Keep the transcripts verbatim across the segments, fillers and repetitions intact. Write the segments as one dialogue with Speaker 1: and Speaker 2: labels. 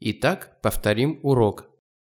Speaker 1: Итак, повторим урок.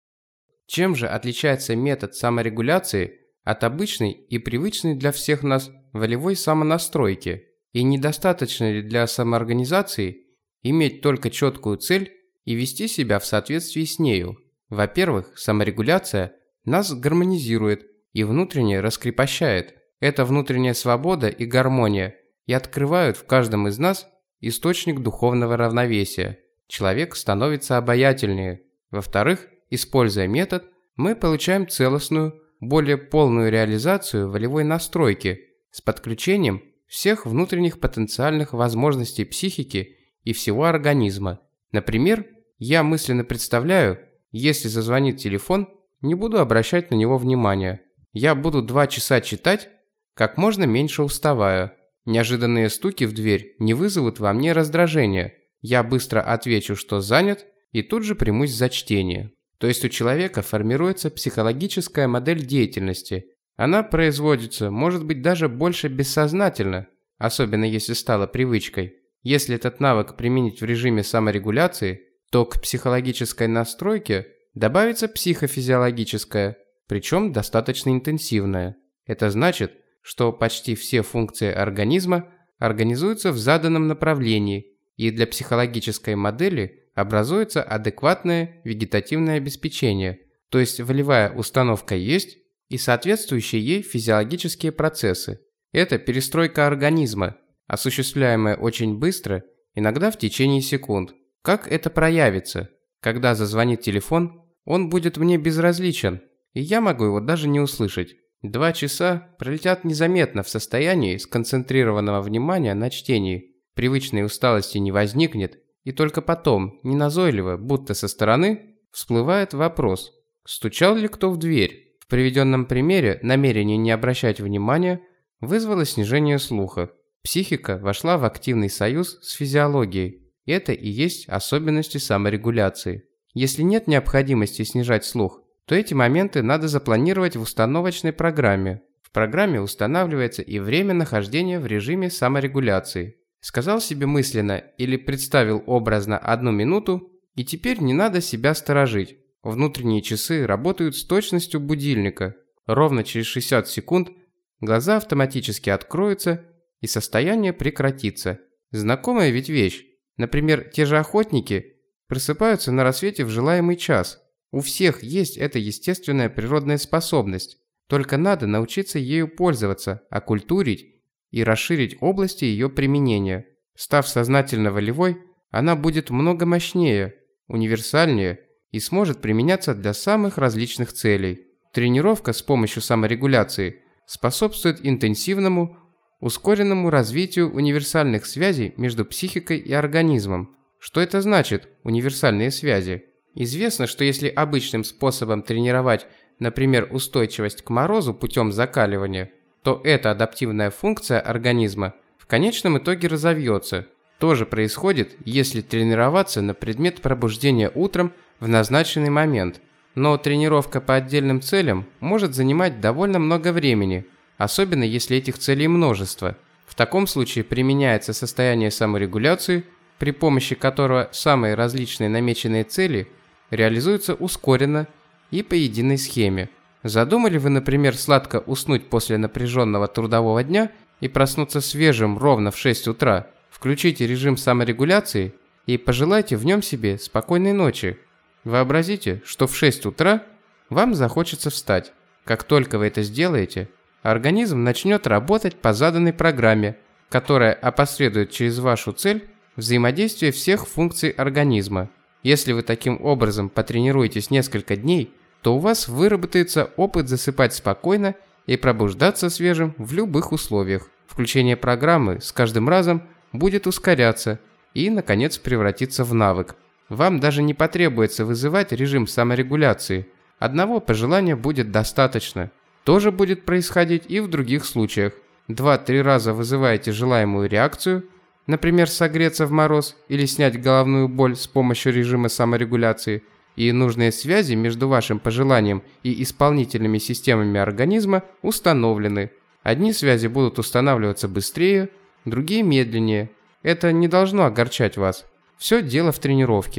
Speaker 1: Чем же отличается метод саморегуляции от обычной и привычной для всех нас волевой самонастройки? И недостаточно ли для самоорганизации иметь только четкую цель и вести себя в соответствии с нею? Во-первых, саморегуляция нас гармонизирует и внутренне раскрепощает. Эта внутренняя свобода и гармония и открывают в каждом из нас источник духовного равновесия. Человек становится обаятельнее. Во-вторых, используя метод, мы получаем целостную, более полную реализацию волевой настройки с подключением всех внутренних потенциальных возможностей психики и всего организма. Например, я мысленно представляю, если зазвонит телефон, не буду обращать на него внимания. Я буду два часа читать, как можно меньше уставая. Неожиданные стуки в дверь не вызовут во мне раздражения. Я быстро отвечу, что занят, и тут же примусь за чтение. То есть у человека формируется психологическая модель деятельности. Она производится, может быть, даже больше бессознательно, особенно если стала привычкой. Если этот навык применить в режиме саморегуляции, то к психологической настройке добавится психофизиологическая, причем достаточно интенсивная. Это значит, что почти все функции организма организуются в заданном направлении, и для психологической модели образуется адекватное вегетативное обеспечение, то есть волевая установка есть и соответствующие ей физиологические процессы. Это перестройка организма, осуществляемая очень быстро, иногда в течение секунд. Как это проявится? Когда зазвонит телефон, он будет мне безразличен, и я могу его даже не услышать. Два часа пролетят незаметно в состоянии сконцентрированного внимания на чтении. Привычной усталости не возникнет, и только потом, неназойливо, будто со стороны, всплывает вопрос, стучал ли кто в дверь. В приведенном примере намерение не обращать внимания вызвало снижение слуха. Психика вошла в активный союз с физиологией. Это и есть особенности саморегуляции. Если нет необходимости снижать слух, то эти моменты надо запланировать в установочной программе. В программе устанавливается и время нахождения в режиме саморегуляции. Сказал себе мысленно или представил образно одну минуту, и теперь не надо себя сторожить. Внутренние часы работают с точностью будильника. Ровно через шестьдесят секунд глаза автоматически откроются и состояние прекратится. Знакомая ведь вещь. Например, те же охотники просыпаются на рассвете в желаемый час. У всех есть эта естественная природная способность. Только надо научиться ею пользоваться, окультурить и расширить области ее применения. Став сознательно волевой, она будет много мощнее, универсальнее и сможет применяться для самых различных целей. Тренировка с помощью саморегуляции способствует интенсивному, ускоренному развитию универсальных связей между психикой и организмом. Что это значит, универсальные связи? Известно, что если обычным способом тренировать, например, устойчивость к морозу путем закаливания, то эта адаптивная функция организма в конечном итоге разовьется. То же происходит, если тренироваться на предмет пробуждения утром в назначенный момент. Но тренировка по отдельным целям может занимать довольно много времени, особенно если этих целей множество. В таком случае применяется состояние саморегуляции, при помощи которого самые различные намеченные цели реализуются ускоренно и по единой схеме. Задумали вы, например, сладко уснуть после напряженного трудового дня и проснуться свежим ровно в шесть утра? Включите режим саморегуляции и пожелайте в нем себе спокойной ночи. Вообразите, что в шесть утра вам захочется встать. Как только вы это сделаете, организм начнет работать по заданной программе, которая опосредует через вашу цель взаимодействие всех функций организма. Если вы таким образом потренируетесь несколько дней, то у вас выработается опыт засыпать спокойно и пробуждаться свежим в любых условиях. Включение программы с каждым разом будет ускоряться и, наконец, превратиться в навык. Вам даже не потребуется вызывать режим саморегуляции. Одного пожелания будет достаточно. То же будет происходить и в других случаях. Два-три раза вызываете желаемую реакцию, например, согреться в мороз или снять головную боль с помощью режима саморегуляции, и нужные связи между вашим пожеланием и исполнительными системами организма установлены. Одни связи будут устанавливаться быстрее, другие медленнее. Это не должно огорчать вас. Все дело в тренировке.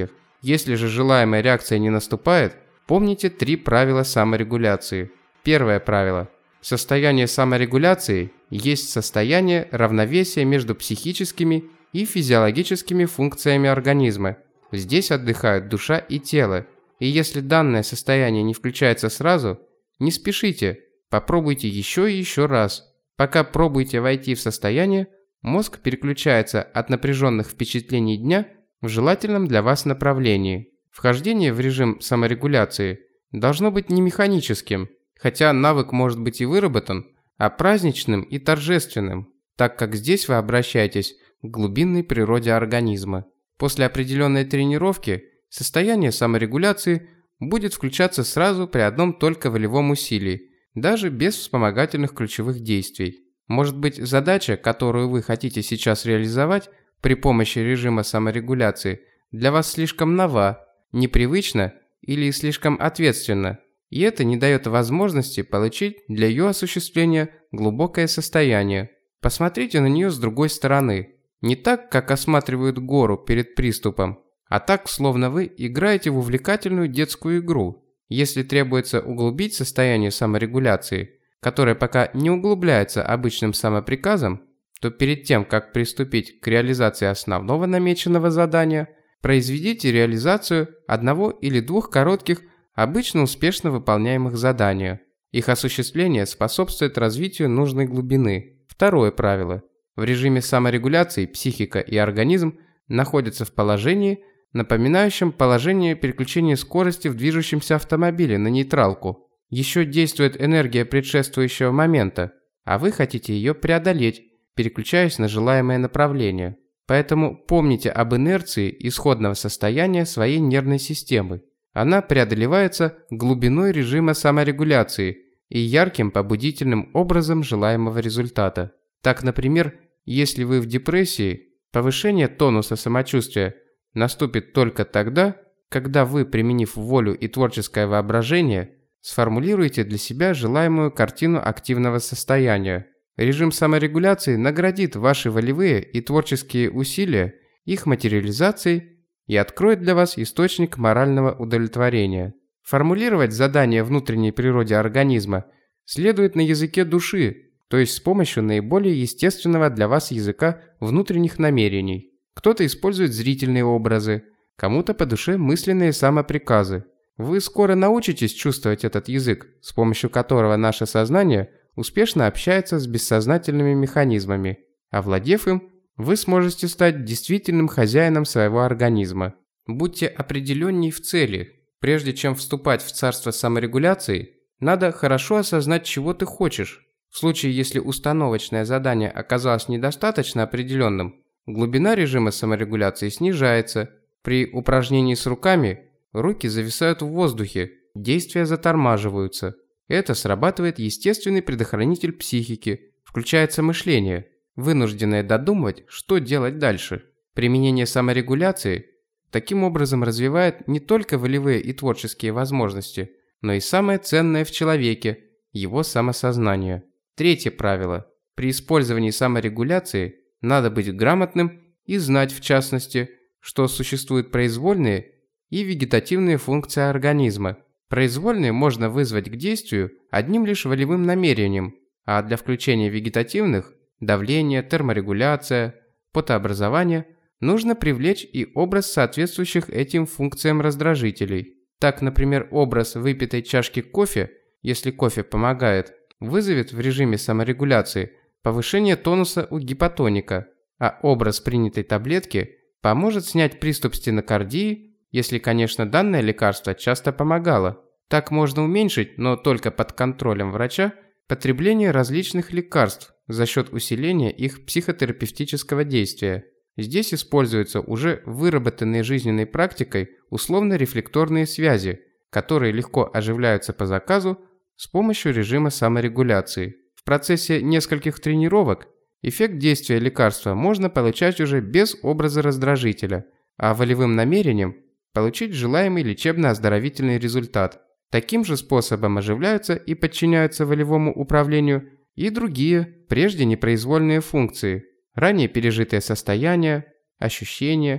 Speaker 1: Если же желаемая реакция не наступает, помните три правила саморегуляции. Первое правило. Состояние саморегуляции есть состояние равновесия между психическими и физиологическими функциями организма. Здесь отдыхают душа и тело. И если данное состояние не включается сразу, не спешите, попробуйте еще и еще раз. Пока пробуете войти в состояние, мозг переключается от напряженных впечатлений дня в желательном для вас направлении. Вхождение в режим саморегуляции должно быть не механическим, хотя навык может быть и выработан, а праздничным и торжественным, так как здесь вы обращаетесь к глубинной природе организма. После определенной тренировки состояние саморегуляции будет включаться сразу при одном только волевом усилии, даже без вспомогательных ключевых действий. Может быть, задача, которую вы хотите сейчас реализовать при помощи режима саморегуляции, для вас слишком нова, непривычна или слишком ответственна, и это не дает возможности получить для ее осуществления глубокое состояние. Посмотрите на нее с другой стороны. Не так, как осматривают гору перед приступом, а так, словно вы играете в увлекательную детскую игру. Если требуется углубить состояние саморегуляции, которое пока не углубляется обычным самоприказом, то перед тем, как приступить к реализации основного намеченного задания, произведите реализацию одного или двух коротких, обычно успешно выполняемых задания. Их осуществление способствует развитию нужной глубины. Второе правило. В режиме саморегуляции психика и организм находятся в положении, напоминающем положение переключения скорости в движущемся автомобиле на нейтралку. Еще действует энергия предшествующего момента, а вы хотите ее преодолеть, переключаясь на желаемое направление. Поэтому помните об инерции исходного состояния своей нервной системы. Она преодолевается глубиной режима саморегуляции и ярким побудительным образом желаемого результата. Так, например, если вы в депрессии, повышение тонуса самочувствия наступит только тогда, когда вы, применив волю и творческое воображение, сформулируете для себя желаемую картину активного состояния. Режим саморегуляции наградит ваши волевые и творческие усилия их материализацией и откроет для вас источник морального удовлетворения. Формулировать задания внутренней природе организма следует на языке души, то есть с помощью наиболее естественного для вас языка внутренних намерений. Кто-то использует зрительные образы, кому-то по душе мысленные самоприказы. Вы скоро научитесь чувствовать этот язык, с помощью которого наше сознание успешно общается с бессознательными механизмами. Овладев им, вы сможете стать действительным хозяином своего организма. Будьте определенней в цели. Прежде чем вступать в царство саморегуляции, надо хорошо осознать, чего ты хочешь. В случае, если установочное задание оказалось недостаточно определенным, глубина режима саморегуляции снижается. При упражнении с руками руки зависают в воздухе, действия затормаживаются. Это срабатывает естественный предохранитель психики, включается мышление, вынужденное додумывать, что делать дальше. Применение саморегуляции таким образом развивает не только волевые и творческие возможности, но и самое ценное в человеке – его самосознание. Третье правило. При использовании саморегуляции надо быть грамотным и знать, в частности, что существуют произвольные и вегетативные функции организма. Произвольные можно вызвать к действию одним лишь волевым намерением, а для включения вегетативных – давление, терморегуляция, потообразование – нужно привлечь и образ соответствующих этим функциям раздражителей. Так, например, образ выпитой чашки кофе, если кофе помогает, вызовет в режиме саморегуляции повышение тонуса у гипотоника, а образ принятой таблетки поможет снять приступ стенокардии, если, конечно, данное лекарство часто помогало. Так можно уменьшить, но только под контролем врача, потребление различных лекарств за счет усиления их психотерапевтического действия. Здесь используются уже выработанные жизненной практикой условно-рефлекторные связи, которые легко оживляются по заказу с помощью режима саморегуляции. В процессе нескольких тренировок эффект действия лекарства можно получать уже без образа раздражителя, а волевым намерением получить желаемый лечебно-оздоровительный результат. Таким же способом оживляются и подчиняются волевому управлению и другие, прежде непроизвольные функции, ранее пережитые состояния, ощущения,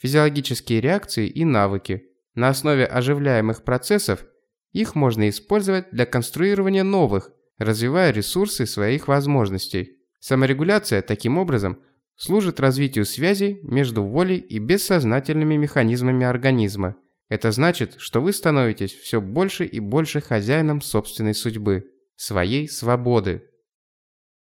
Speaker 1: физиологические реакции и навыки. На основе оживляемых процессов их можно использовать для конструирования новых, развивая ресурсы своих возможностей. Саморегуляция, таким образом, служит развитию связей между волей и бессознательными механизмами организма. Это значит, что вы становитесь все больше и больше хозяином собственной судьбы, своей свободы.